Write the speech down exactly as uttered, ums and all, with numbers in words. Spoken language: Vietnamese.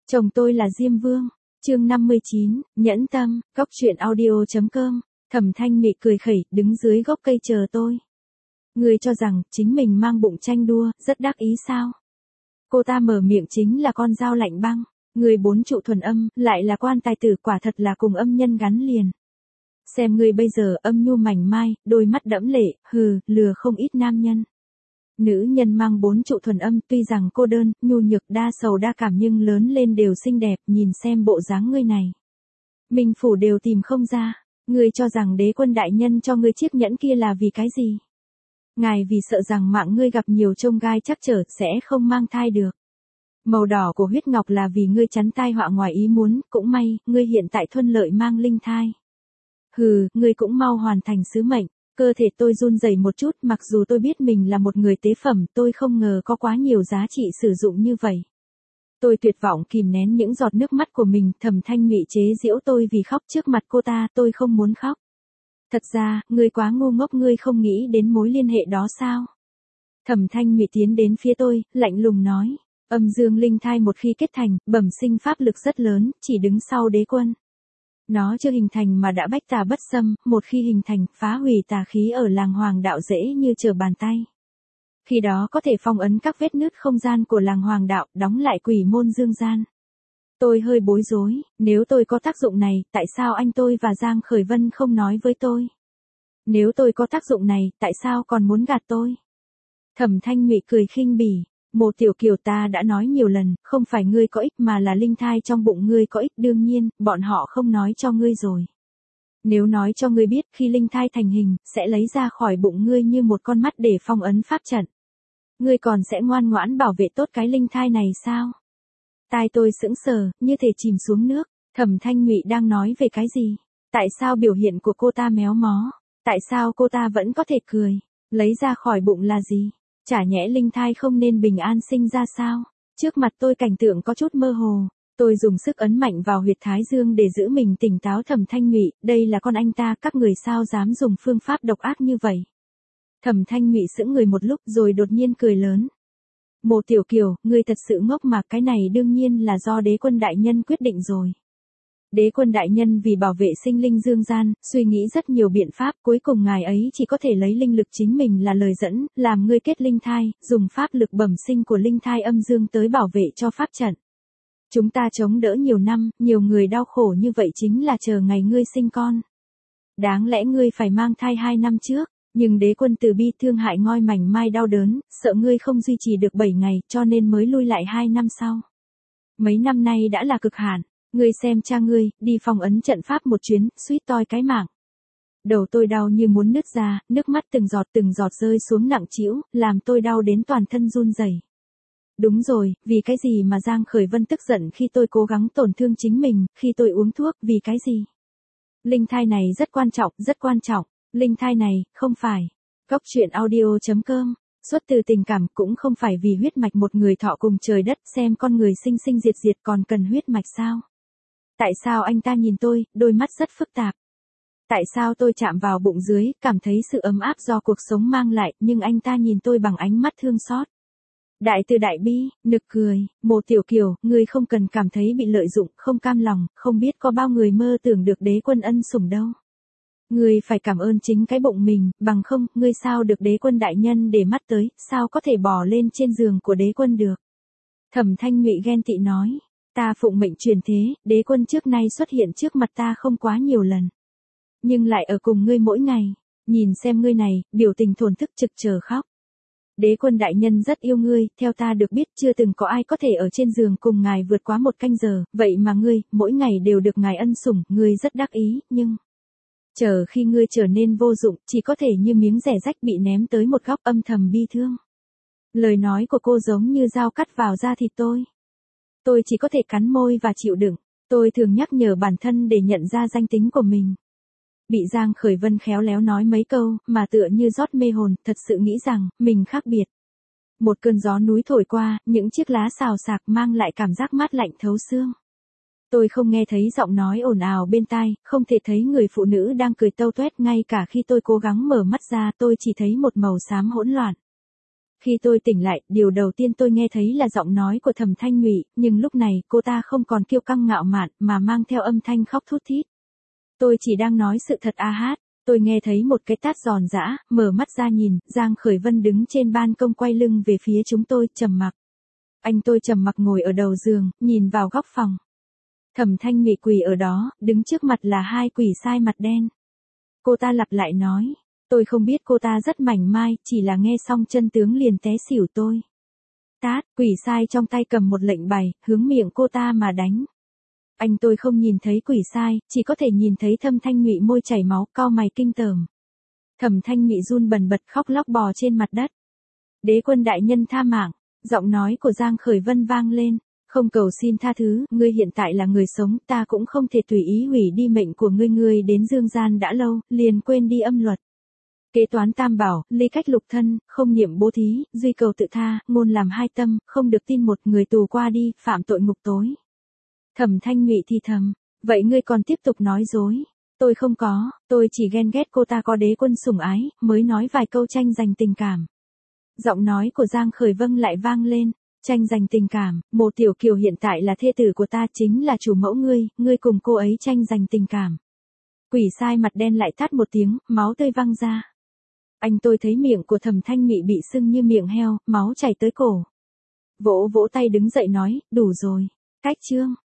Chồng tôi là Diêm Vương. Chương năm mươi chín, nhẫn tâm, góc truyện audio chấm com. Thẩm Thanh Mị cười khẩy, đứng dưới gốc cây chờ tôi. Ngươi cho rằng, chính mình mang bụng tranh đua, rất đắc ý sao? Cô ta mở miệng chính là con dao lạnh băng. Ngươi bốn trụ thuần âm, lại là quan tài tử, quả thật là cùng âm nhân gắn liền. Xem ngươi bây giờ âm nhu mảnh mai, đôi mắt đẫm lệ, hừ, lừa không ít nam nhân. Nữ nhân mang bốn trụ thuần âm tuy rằng cô đơn, nhu nhược đa sầu đa cảm nhưng lớn lên đều xinh đẹp, nhìn xem bộ dáng ngươi này. Minh phủ đều tìm không ra, ngươi cho rằng đế quân đại nhân cho ngươi chiếc nhẫn kia là vì cái gì? Ngài vì sợ rằng mạng ngươi gặp nhiều chông gai chắc trở sẽ không mang thai được. Màu đỏ của huyết ngọc là vì ngươi chắn tai họa ngoài ý muốn, cũng may, ngươi hiện tại thuận lợi mang linh thai. Hừ, ngươi cũng mau hoàn thành sứ mệnh. Cơ thể tôi run rẩy một chút, mặc dù tôi biết mình là một người tế phẩm, tôi không ngờ có quá nhiều giá trị sử dụng như vậy. Tôi tuyệt vọng kìm nén những giọt nước mắt của mình, Thẩm Thanh Mị chế giễu tôi vì khóc trước mặt cô ta, tôi không muốn khóc. Thật ra, ngươi quá ngu ngốc, ngươi không nghĩ đến mối liên hệ đó sao? Thẩm Thanh Mị tiến đến phía tôi, lạnh lùng nói, âm dương linh thai một khi kết thành, bẩm sinh pháp lực rất lớn, chỉ đứng sau đế quân. Nó chưa hình thành mà đã bách tà bất xâm, một khi hình thành, phá hủy tà khí ở làng Hoàng Đạo dễ như trở bàn tay. Khi đó có thể phong ấn các vết nứt không gian của làng Hoàng Đạo, đóng lại quỷ môn dương gian. Tôi hơi bối rối, nếu tôi có tác dụng này, tại sao anh tôi và Giang Khởi Vân không nói với tôi? Nếu tôi có tác dụng này, tại sao còn muốn gạt tôi? Thẩm Thanh Mị cười khinh bỉ. Mộ Tiểu Kiều, ta đã nói nhiều lần, không phải ngươi có ích mà là linh thai trong bụng ngươi có ích, đương nhiên, bọn họ không nói cho ngươi rồi. Nếu nói cho ngươi biết khi linh thai thành hình, sẽ lấy ra khỏi bụng ngươi như một con mắt để phong ấn pháp trận. Ngươi còn sẽ ngoan ngoãn bảo vệ tốt cái linh thai này sao? Tai tôi sững sờ, như thể chìm xuống nước. Thẩm Thanh Mị đang nói về cái gì? Tại sao biểu hiện của cô ta méo mó? Tại sao cô ta vẫn có thể cười? Lấy ra khỏi bụng là gì? Chả nhẽ linh thai không nên bình an sinh ra sao? Trước mặt tôi cảnh tượng có chút mơ hồ. Tôi dùng sức ấn mạnh vào huyệt thái dương để giữ mình tỉnh táo. Thẩm Thanh Mị, đây là con anh ta, các người sao dám dùng phương pháp độc ác như vậy? Thẩm Thanh Mị sững người một lúc rồi đột nhiên cười lớn. Mộ Tiểu Kiều, ngươi thật sự ngốc mà, cái này đương nhiên là do đế quân đại nhân quyết định rồi. Đế quân đại nhân vì bảo vệ sinh linh dương gian, suy nghĩ rất nhiều biện pháp, cuối cùng ngài ấy chỉ có thể lấy linh lực chính mình là lời dẫn, làm ngươi kết linh thai, dùng pháp lực bẩm sinh của linh thai âm dương tới bảo vệ cho pháp trận. Chúng ta chống đỡ nhiều năm, nhiều người đau khổ như vậy chính là chờ ngày ngươi sinh con. Đáng lẽ ngươi phải mang thai hai năm trước, nhưng đế quân từ bi thương hại ngoi mảnh mai đau đớn, sợ ngươi không duy trì được bảy ngày, cho nên mới lui lại hai năm sau. Mấy năm nay đã là cực hạn. Ngươi xem cha ngươi, đi phong ấn trận pháp một chuyến, suýt toi cái mạng. Đầu tôi đau như muốn nứt ra, nước mắt từng giọt từng giọt rơi xuống nặng trĩu, làm tôi đau đến toàn thân run rẩy. Đúng rồi, vì cái gì mà Giang Khởi Vân tức giận khi tôi cố gắng tổn thương chính mình, khi tôi uống thuốc, vì cái gì? Linh thai này rất quan trọng, rất quan trọng. Linh thai này, không phải. Góc truyện audio chấm com. Xuất từ tình cảm, cũng không phải vì huyết mạch một người thọ cùng trời đất, xem con người sinh sinh diệt diệt còn cần huyết mạch sao? Tại sao anh ta nhìn tôi, đôi mắt rất phức tạp? Tại sao tôi chạm vào bụng dưới, cảm thấy sự ấm áp do cuộc sống mang lại, nhưng anh ta nhìn tôi bằng ánh mắt thương xót? Đại từ đại bi, nực cười, Mộ Tiểu Kiều, ngươi không cần cảm thấy bị lợi dụng, không cam lòng, không biết có bao người mơ tưởng được đế quân ân sủng đâu. Ngươi phải cảm ơn chính cái bụng mình, bằng không, ngươi sao được đế quân đại nhân để mắt tới, sao có thể bò lên trên giường của đế quân được? Thẩm Thanh Mị ghen tị nói. Ta phụng mệnh truyền thế, đế quân trước nay xuất hiện trước mặt ta không quá nhiều lần. Nhưng lại ở cùng ngươi mỗi ngày, nhìn xem ngươi này, biểu tình thổn thức trực chờ khóc. Đế quân đại nhân rất yêu ngươi, theo ta được biết chưa từng có ai có thể ở trên giường cùng ngài vượt quá một canh giờ, vậy mà ngươi, mỗi ngày đều được ngài ân sủng, ngươi rất đắc ý, nhưng... Chờ khi ngươi trở nên vô dụng, chỉ có thể như miếng rẻ rách bị ném tới một góc, âm thầm bi thương. Lời nói của cô giống như dao cắt vào da thịt tôi. Tôi chỉ có thể cắn môi và chịu đựng. Tôi thường nhắc nhở bản thân để nhận ra danh tính của mình. Bị Giang Khởi Vân khéo léo nói mấy câu, mà tựa như rót mê hồn, thật sự nghĩ rằng, mình khác biệt. Một cơn gió núi thổi qua, những chiếc lá xào xạc mang lại cảm giác mát lạnh thấu xương. Tôi không nghe thấy giọng nói ồn ào bên tai, không thể thấy người phụ nữ đang cười tâu tuét, ngay cả khi tôi cố gắng mở mắt ra tôi chỉ thấy một màu xám hỗn loạn. Khi tôi tỉnh lại, điều đầu tiên tôi nghe thấy là giọng nói của Thẩm Thanh Ngụy, nhưng lúc này cô ta không còn kiêu căng ngạo mạn mà mang theo âm thanh khóc thút thít. Tôi chỉ đang nói sự thật a hát. Tôi nghe thấy một cái tát giòn giã, mở mắt ra nhìn, Giang Khởi Vân đứng trên ban công quay lưng về phía chúng tôi, trầm mặc. Anh tôi trầm mặc ngồi ở đầu giường, nhìn vào góc phòng. Thẩm Thanh Ngụy quỳ ở đó, đứng trước mặt là hai quỷ sai mặt đen. Cô ta lặp lại nói, tôi không biết cô ta rất mảnh mai, chỉ là nghe xong chân tướng liền té xỉu tôi. Tát, quỷ sai trong tay cầm một lệnh bài, hướng miệng cô ta mà đánh. Anh tôi không nhìn thấy quỷ sai, chỉ có thể nhìn thấy Thẩm Thanh Ngụy môi chảy máu, cau mày kinh tởm. Thẩm Thanh Ngụy run bần bật khóc lóc bò trên mặt đất. Đế quân đại nhân tha mạng, giọng nói của Giang Khởi Vân vang lên. Không cầu xin tha thứ, ngươi hiện tại là người sống, ta cũng không thể tùy ý hủy đi mệnh của ngươi, ngươi đến dương gian đã lâu, liền quên đi âm luật. Kế toán tam bảo, ly cách lục thân, không niệm bố thí, duy cầu tự tha, ngôn làm hai tâm, không được tin một người tù qua đi, phạm tội ngục tối. Thẩm Thanh Ngụy thì thầm, vậy ngươi còn tiếp tục nói dối. Tôi không có, tôi chỉ ghen ghét cô ta có đế quân sủng ái, mới nói vài câu tranh giành tình cảm. Giọng nói của Giang Khởi Vân lại vang lên. Tranh giành tình cảm, Mộ Tiểu Kiều hiện tại là thê tử của ta, chính là chủ mẫu ngươi, ngươi cùng cô ấy tranh giành tình cảm. Quỷ sai mặt đen lại thắt một tiếng, máu tươi văng ra. Anh tôi thấy miệng của Thẩm Thanh Ngụy bị sưng như miệng heo, máu chảy tới cổ. Vỗ vỗ tay đứng dậy nói, đủ rồi. Cách chương.